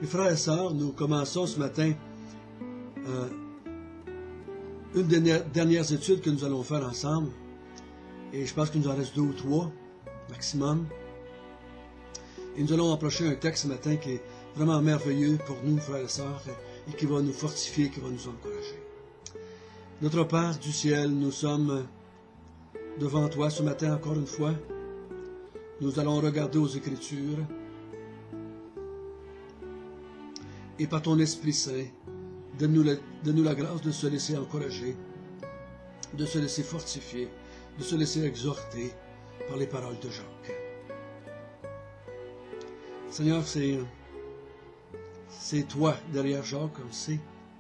Mes frères et sœurs, nous commençons ce matin une des dernières études que nous allons faire ensemble. Et je pense qu'il nous en reste 2 ou 3 maximum. Et nous allons approcher un texte ce matin qui est vraiment merveilleux pour nous, frères et sœurs, et qui va nous fortifier, qui va nous encourager. Notre Père du ciel, nous sommes devant toi ce matin encore une fois. Nous allons regarder aux Écritures. Et par ton Esprit Saint, donne-nous la grâce de se laisser encourager, de se laisser fortifier, de se laisser exhorter par les paroles de Jacques. Seigneur, c'est toi derrière Jacques, on le sait.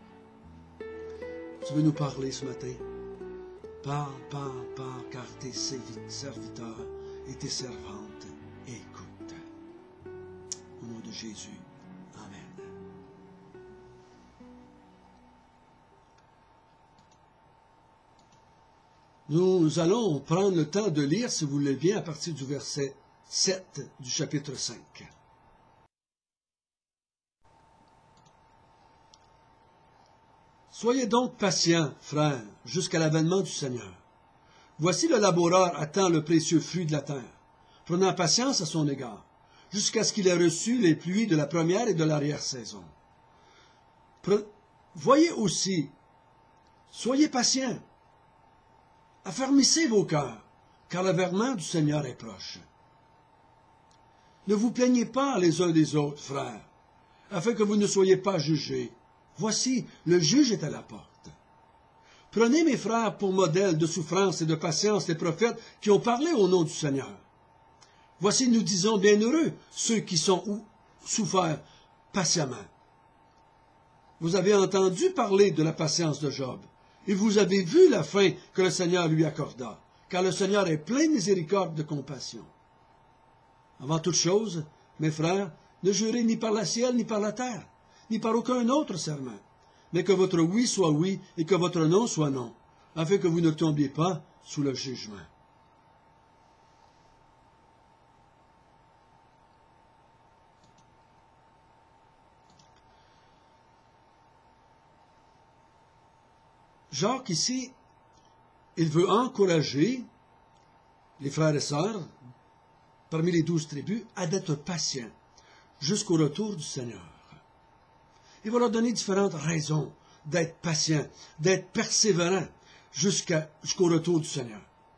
Tu veux nous parler ce matin. Parle, car tes serviteurs et tes servantes écoutent. Au nom de Jésus. Amen. Nous allons prendre le temps de lire, si vous voulez bien, à partir du verset 7 du chapitre 5. Soyez donc patients, frères, jusqu'à l'avènement du Seigneur. Voici le laboureur attend le précieux fruit de la terre, prenant patience à son égard, jusqu'à ce qu'il ait reçu les pluies de la première et de l'arrière-saison. Voyez aussi, soyez patients, affermissez vos cœurs, car l'avènement du Seigneur est proche. Ne vous plaignez pas les uns des autres, frères, afin que vous ne soyez pas jugés. Voici, le juge est à la porte. Prenez, mes frères, pour modèle de souffrance et de patience les prophètes qui ont parlé au nom du Seigneur. Voici, nous disons, bienheureux ceux qui sont souffert patiemment. Vous avez entendu parler de la patience de Job, et vous avez vu la fin que le Seigneur lui accorda, car le Seigneur est plein de miséricorde, de compassion. Avant toute chose, mes frères, ne jurez ni par le ciel, ni par la terre, ni par aucun autre serment, mais que votre oui soit oui et que votre non soit non, afin que vous ne tombiez pas sous le jugement. Jacques, ici, il veut encourager les frères et sœurs, parmi les 12 tribus, à d'être patients jusqu'au retour du Seigneur. Il va leur donner différentes raisons d'être patient, d'être persévérant jusqu'au retour du Seigneur.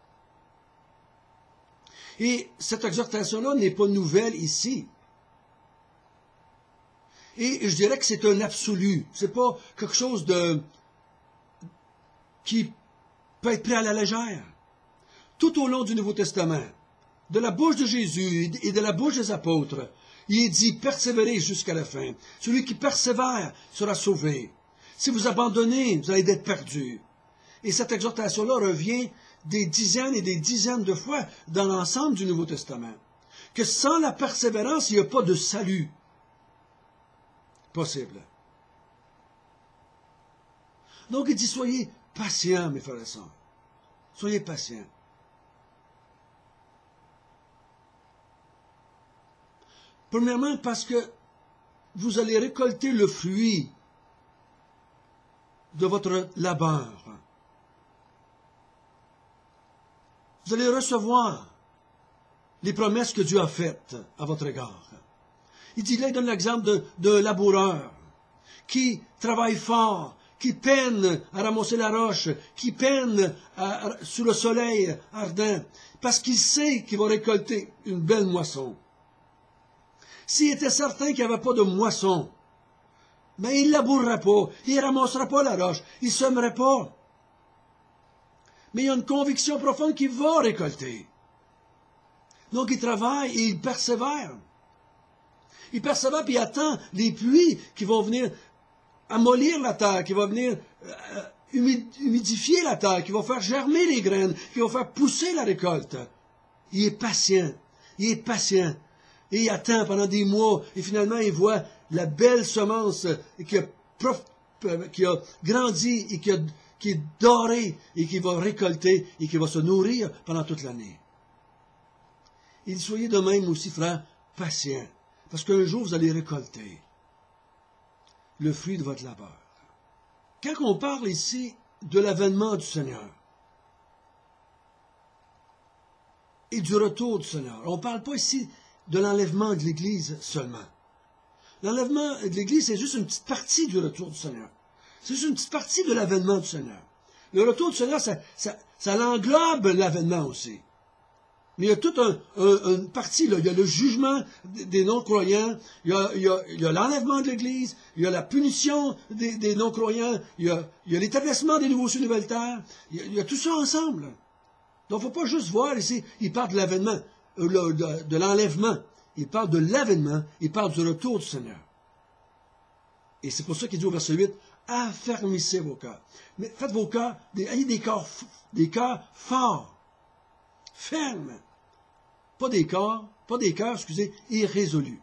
Et cette exhortation-là n'est pas nouvelle ici. Et je dirais que c'est un absolu. C'est pas quelque chose qui peut être pris à la légère. Tout au long du Nouveau Testament, de la bouche de Jésus et de la bouche des apôtres, il est dit, persévérez jusqu'à la fin. Celui qui persévère sera sauvé. Si vous abandonnez, vous allez être perdus. Et cette exhortation-là revient des dizaines et des dizaines de fois dans l'ensemble du Nouveau Testament. Que sans la persévérance, il n'y a pas de salut possible. Donc il dit, soyez patients, mes frères et sœurs. Soyez patients. Premièrement, parce que vous allez récolter le fruit de votre labeur. Vous allez recevoir les promesses que Dieu a faites à votre égard. Il dit là, il donne l'exemple d'un laboureur qui travaille fort, qui peine à ramasser la roche, qui peine sous le soleil ardent, parce qu'il sait qu'il va récolter une belle moisson. S'il était certain qu'il n'y avait pas de moisson, mais il ne labourerait pas, il ne ramassera pas la roche, il ne sèmerait pas. Mais il y a une conviction profonde qu'il va récolter. Donc il travaille et il persévère. Il persévère puis il attend les pluies qui vont venir amollir la terre, qui vont venir humidifier la terre, qui vont faire germer les graines, qui vont faire pousser la récolte. Il est patient. Il est patient. Et il attend pendant des mois, et finalement il voit la belle semence qui a grandi et qui est dorée et qui va récolter et qui va se nourrir pendant toute l'année. Il dit, soyez de même aussi, frères, patients, parce qu'un jour vous allez récolter. le fruit de votre labeur. Quand on parle ici de l'avènement du Seigneur et du retour du Seigneur, on ne parle pas ici de l'enlèvement de l'Église seulement. L'enlèvement de l'Église, c'est juste une petite partie du retour du Seigneur. C'est juste une petite partie de l'avènement du Seigneur. Le retour du Seigneur, ça l'englobe l'avènement aussi. Mais il y a toute une partie, là. Il y a le jugement des non-croyants, il y a l'enlèvement de l'Église, il y a la punition des non-croyants, il y a l'établissement des nouveaux cieux, nouvelles terres, il y a tout ça ensemble. Donc il ne faut pas juste voir ici, il parle de l'avènement, de l'enlèvement, il parle de l'avènement, il parle du retour du Seigneur. Et c'est pour ça qu'il dit au verset 8, affermissez vos cœurs. Mais faites vos cœurs, ayez des cœurs forts, fermes. Pas des cœurs, irrésolus.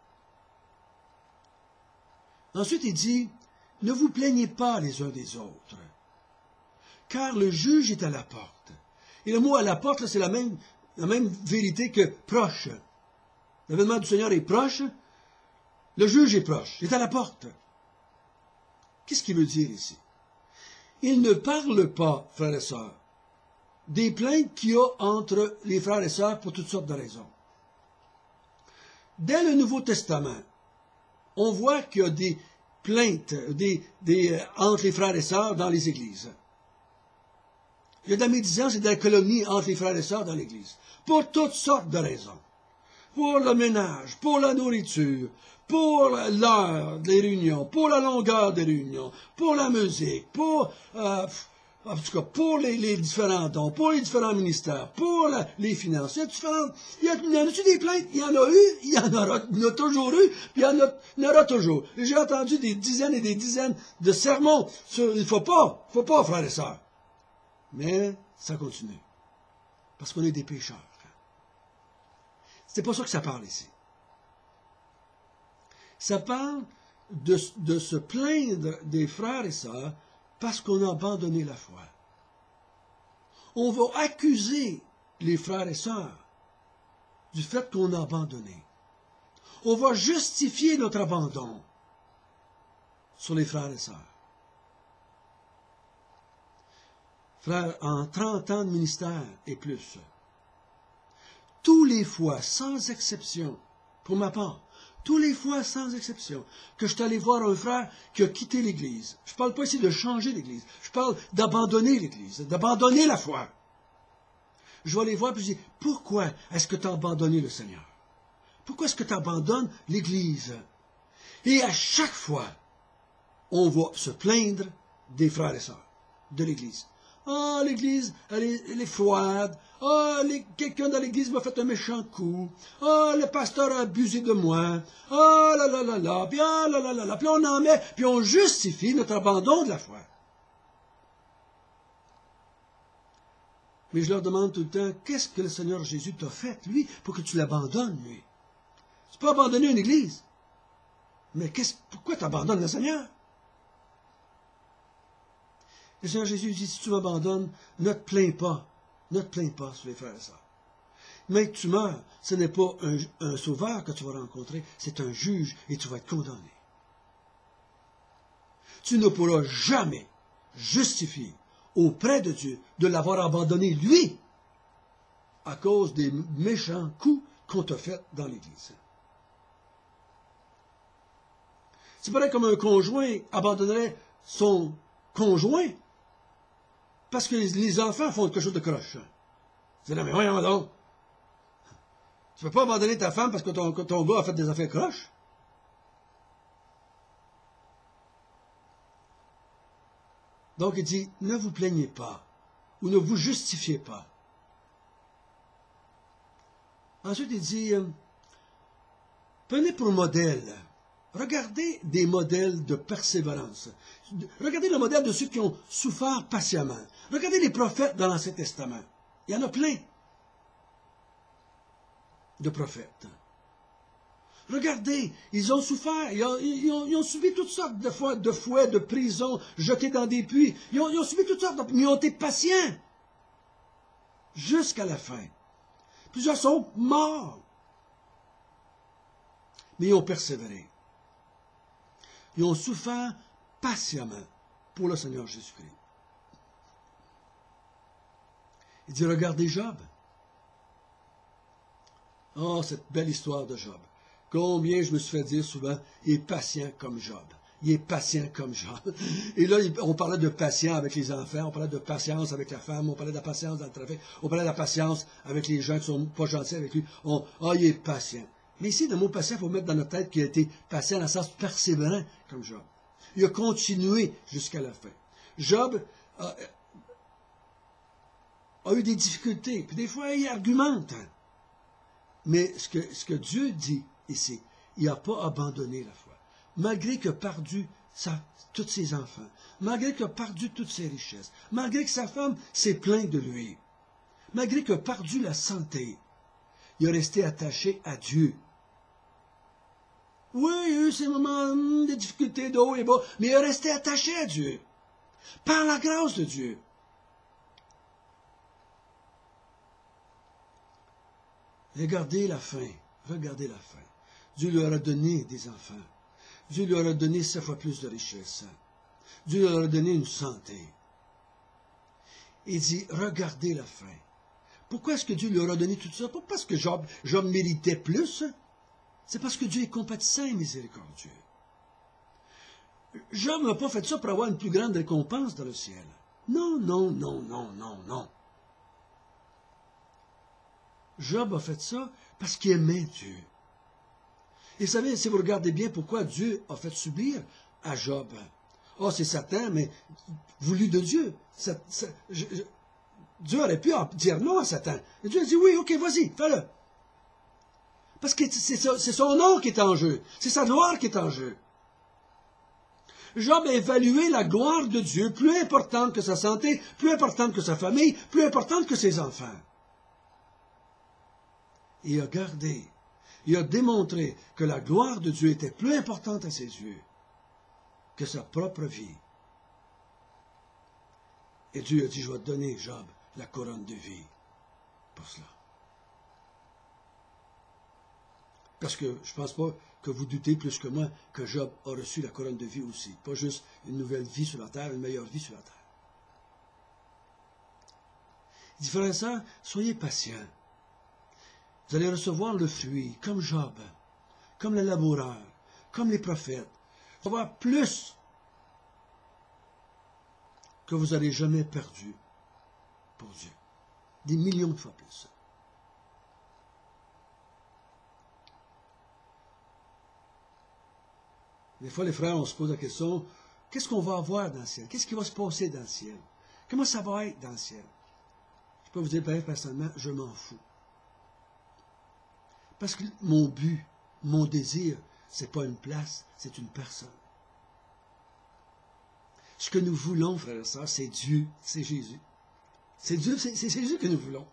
Ensuite, il dit, ne vous plaignez pas les uns des autres, car le juge est à la porte. Et le mot à la porte, c'est la même vérité que proche. L'avènement du Seigneur est proche, le juge est proche, il est à la porte. Qu'est-ce qu'il veut dire ici? Il ne parle pas, frères et sœurs, des plaintes qu'il y a entre les frères et sœurs pour toutes sortes de raisons. Dès le Nouveau Testament, on voit qu'il y a des plaintes entre les frères et sœurs dans les églises. Il y a de la médisance et de la calomnie entre les frères et sœurs dans l'église, pour toutes sortes de raisons. Pour le ménage, pour la nourriture, pour l'heure des réunions, pour la longueur des réunions, pour la musique, pour les différents dons, pour les différents ministères, pour les finances. Il y en a-tu des plaintes? Il y en a eu, il y en a toujours eu, puis il y en aura toujours. J'ai entendu des dizaines et des dizaines de sermons sur il faut pas, frères et sœurs. Mais ça continue. Parce qu'on est des pécheurs. C'est pas ça que ça parle ici. Ça parle de se plaindre des frères et sœurs parce qu'on a abandonné la foi. On va accuser les frères et sœurs du fait qu'on a abandonné. On va justifier notre abandon sur les frères et sœurs. Frères, en 30 ans de ministère et plus, tous les fois, sans exception, pour ma part, tous les fois, sans exception, que je suis allé voir un frère qui a quitté l'Église. Je ne parle pas ici de changer l'Église. Je parle d'abandonner l'Église, d'abandonner la foi. Je vais aller voir et je dis, pourquoi est-ce que tu as abandonné le Seigneur? Pourquoi est-ce que tu abandonnes l'Église? Et à chaque fois, on va se plaindre des frères et sœurs de l'Église. Ah, l'Église, elle est froide. Ah, quelqu'un dans l'Église m'a fait un méchant coup. Ah, le pasteur a abusé de moi. Ah, là, là, là, là. Puis, ah, là, là, là, là. Puis on en met, puis on justifie notre abandon de la foi. Mais je leur demande tout le temps, qu'est-ce que le Seigneur Jésus t'a fait, lui, pour que tu l'abandonnes, lui? Tu peux abandonner une Église. Mais pourquoi tu abandonnes le Seigneur? Le Seigneur Jésus dit, si tu m'abandonnes, ne te plains pas. Ne te plains pas sur les frères et sœurs. Mais que tu meurs, ce n'est pas un sauveur que tu vas rencontrer, c'est un juge et tu vas être condamné. Tu ne pourras jamais justifier auprès de Dieu de l'avoir abandonné, lui, à cause des méchants coups qu'on t'a fait dans l'Église. C'est pareil comme un conjoint abandonnerait son conjoint parce que les enfants font quelque chose de croche. C'est là, mais voyons donc. Tu ne peux pas abandonner ta femme parce que ton gars a fait des affaires croches. Donc il dit, ne vous plaignez pas ou ne vous justifiez pas. Ensuite il dit, prenez pour modèle. Regardez des modèles de persévérance. Regardez le modèle de ceux qui ont souffert patiemment. Regardez les prophètes dans l'Ancien Testament. Il y en a plein de prophètes. Regardez, ils ont souffert, ils ont subi toutes sortes de fouets, de prisons, jetés dans des puits. Ils ont subi toutes sortes, mais ils ont été patients jusqu'à la fin. Plusieurs sont morts, mais ils ont persévéré. Ils ont souffert patiemment pour le Seigneur Jésus-Christ. Il dit, regardez Job. Oh, cette belle histoire de Job. Combien je me suis fait dire souvent, il est patient comme Job. Il est patient comme Job. Et là, on parlait de patience avec les enfants, on parlait de patience avec la femme, on parlait de la patience dans le trafic, on parlait de la patience avec les gens qui sont pas gentils avec lui. Il est patient. Mais ici, le mot patient, il faut mettre dans notre tête qu'il a été patient dans le sens persévérant comme Job. Il a continué jusqu'à la fin. Job a eu des difficultés, puis des fois, il argumente. Mais ce que Dieu dit ici, il n'a pas abandonné la foi. Malgré qu'il a perdu tous ses enfants, malgré qu'il a perdu toutes ses richesses, malgré que sa femme s'est plainte de lui, malgré qu'il a perdu la santé, il est resté attaché à Dieu. Oui, il y a eu ces moments de difficultés de haut et bas, mais il est resté attaché à Dieu, par la grâce de Dieu. Regardez la fin, regardez la fin. Dieu leur a donné des enfants. Dieu leur a donné 7 fois plus de richesses. Dieu leur a donné une santé. Il dit, regardez la fin. Pourquoi est-ce que Dieu leur a donné tout ça? Pas parce que Job méritait plus. C'est parce que Dieu est compatissant et miséricordieux. Job n'a pas fait ça pour avoir une plus grande récompense dans le ciel. Non, non, non, non, non, non. Job a fait ça parce qu'il aimait Dieu. Et vous savez, si vous regardez bien pourquoi Dieu a fait subir à Job, c'est Satan, mais voulu de Dieu. Dieu aurait pu dire non à Satan. Et Dieu a dit oui, ok, vas-y, fais-le. Parce que c'est son nom qui est en jeu. C'est sa gloire qui est en jeu. Job a évalué la gloire de Dieu plus importante que sa santé, plus importante que sa famille, plus importante que ses enfants. Il a gardé, il a démontré que la gloire de Dieu était plus importante à ses yeux que sa propre vie. Et Dieu a dit, je vais te donner, Job, la couronne de vie pour cela. Parce que je ne pense pas que vous doutez plus que moi que Job a reçu la couronne de vie aussi. Pas juste une nouvelle vie sur la terre, une meilleure vie sur la terre. Il dit, frères et sœurs, soyez patients. Vous allez recevoir le fruit, comme Job, comme le laboureur, comme les prophètes. Vous allez avoir plus que vous n'avez jamais perdu pour Dieu. Des millions de fois plus. Des fois, les frères, on se pose la question, qu'est-ce qu'on va avoir dans le ciel? Qu'est-ce qui va se passer dans le ciel? Comment ça va être dans le ciel? Je peux vous dire, personnellement, je m'en fous. Parce que mon but, mon désir, ce n'est pas une place, c'est une personne. Ce que nous voulons, frères et sœurs, c'est Dieu, c'est Jésus. C'est Dieu, c'est Jésus que nous voulons.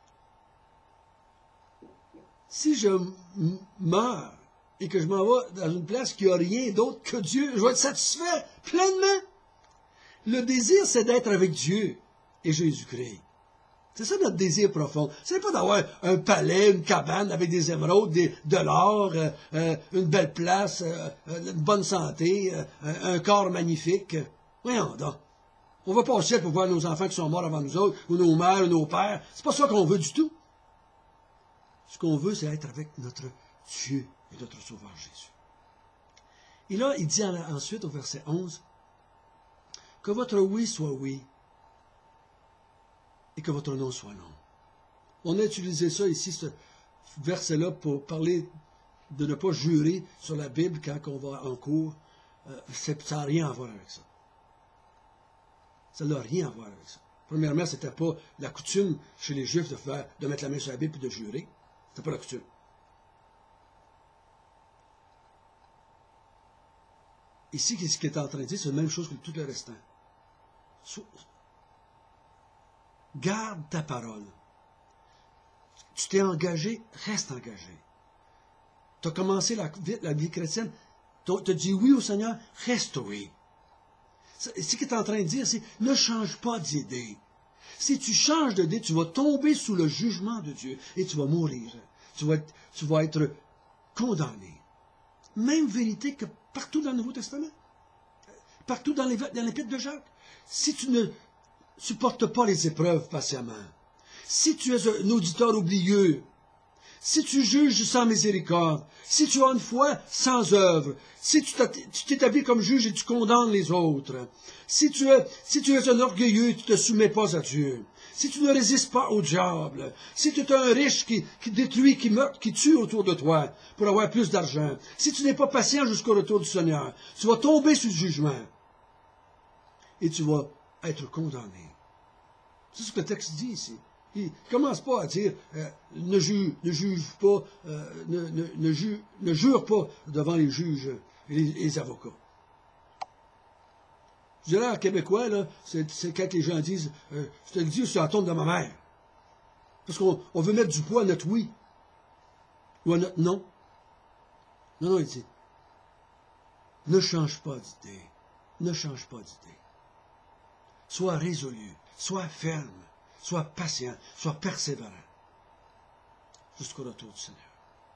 Si je meurs et que je m'en vais dans une place qui n'a rien d'autre que Dieu, je vais être satisfait pleinement. Le désir, c'est d'être avec Dieu et Jésus-Christ. C'est ça notre désir profond. Ce n'est pas d'avoir un palais, une cabane avec des émeraudes, de l'or, une belle place, une bonne santé, un corps magnifique. Voyons donc. On ne va pas au ciel pour voir nos enfants qui sont morts avant nous autres, ou nos mères, ou nos pères. C'est pas ça qu'on veut du tout. Ce qu'on veut, c'est être avec notre Dieu et notre Sauveur Jésus. Et là, il dit ensuite au verset 11, que votre oui soit oui, et que votre non soit non. On a utilisé ça ici, ce verset-là, pour parler de ne pas jurer sur la Bible quand on va en cours. Ça n'a rien à voir avec ça. Ça n'a rien à voir avec ça. Premièrement, ce n'était pas la coutume chez les Juifs de mettre la main sur la Bible et de jurer. Ce n'était pas la coutume. Ici, ce qu'il est en train de dire, c'est la même chose que tout le restant. Garde ta parole. Tu t'es engagé, reste engagé. Tu as commencé la vie chrétienne, tu as dit oui au Seigneur, reste oui. Ce qu'il est en train de dire, c'est ne change pas d'idée. Si tu changes d'idée, tu vas tomber sous le jugement de Dieu et tu vas mourir. Tu vas être condamné. Même vérité que Partout dans le Nouveau Testament. Partout dans l'Épître de Jacques. Si tu ne supportes pas les épreuves patiemment, si tu es un auditeur oublieux, si tu juges sans miséricorde, si tu as une foi sans œuvre, si tu t'établis comme juge et tu condamnes les autres, si tu es un orgueilleux et tu ne te soumets pas à Dieu, si tu ne résistes pas au diable, si tu es un riche qui détruit, qui meurt, qui tue autour de toi pour avoir plus d'argent, si tu n'es pas patient jusqu'au retour du Seigneur, tu vas tomber sous le jugement et tu vas être condamné. C'est ce que le texte dit ici. Il ne commence pas à dire ne jure pas devant les juges et les avocats. Je dirais en québécois, là, c'est quand les gens disent je te le dis sur la tombe de ma mère. Parce qu'on veut mettre du poids à notre oui ou à notre non. Non, il dit ne change pas d'idée. Ne change pas d'idée. Sois résolu, sois ferme. Sois patient, sois persévérant jusqu'au retour du Seigneur.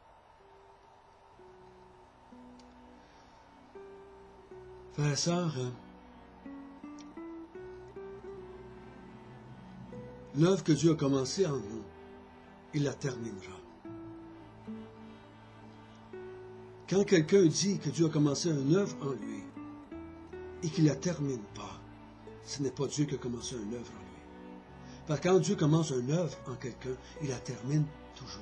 Frères et sœurs, l'œuvre que Dieu a commencée en nous, il la terminera. Quand quelqu'un dit que Dieu a commencé une œuvre en lui et qu'il ne la termine pas, ce n'est pas Dieu qui a commencé une œuvre en lui. Parce que quand Dieu commence une œuvre en quelqu'un, il la termine toujours.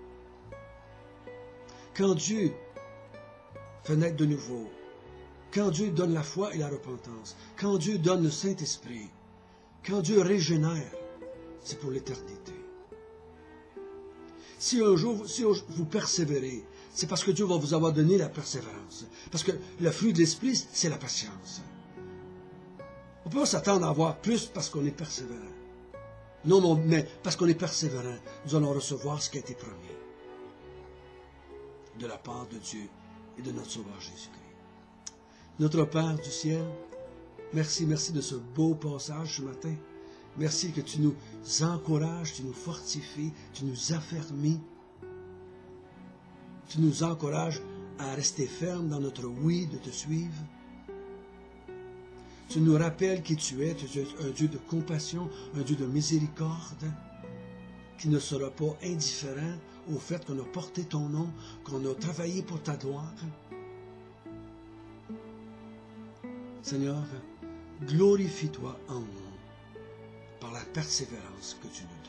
Quand Dieu fait naître de nouveau, quand Dieu donne la foi et la repentance, quand Dieu donne le Saint-Esprit, quand Dieu régénère, c'est pour l'éternité. Si un jour vous persévérez, c'est parce que Dieu va vous avoir donné la persévérance. Parce que le fruit de l'Esprit, c'est la patience. On peut pas s'attendre à avoir plus parce qu'on est persévérant. Non, mais parce qu'on est persévérant, nous allons recevoir ce qui a été promis de la part de Dieu et de notre Sauveur Jésus-Christ. Notre Père du ciel, merci de ce beau passage ce matin. Merci que tu nous encourages, tu nous fortifies, tu nous affermis. Tu nous encourages à rester fermes dans notre oui de te suivre. Tu nous rappelles qui tu es un Dieu de compassion, un Dieu de miséricorde, qui ne sera pas indifférent au fait qu'on a porté ton nom, qu'on a travaillé pour ta gloire. Seigneur, glorifie-toi en nous par la persévérance que tu nous donnes.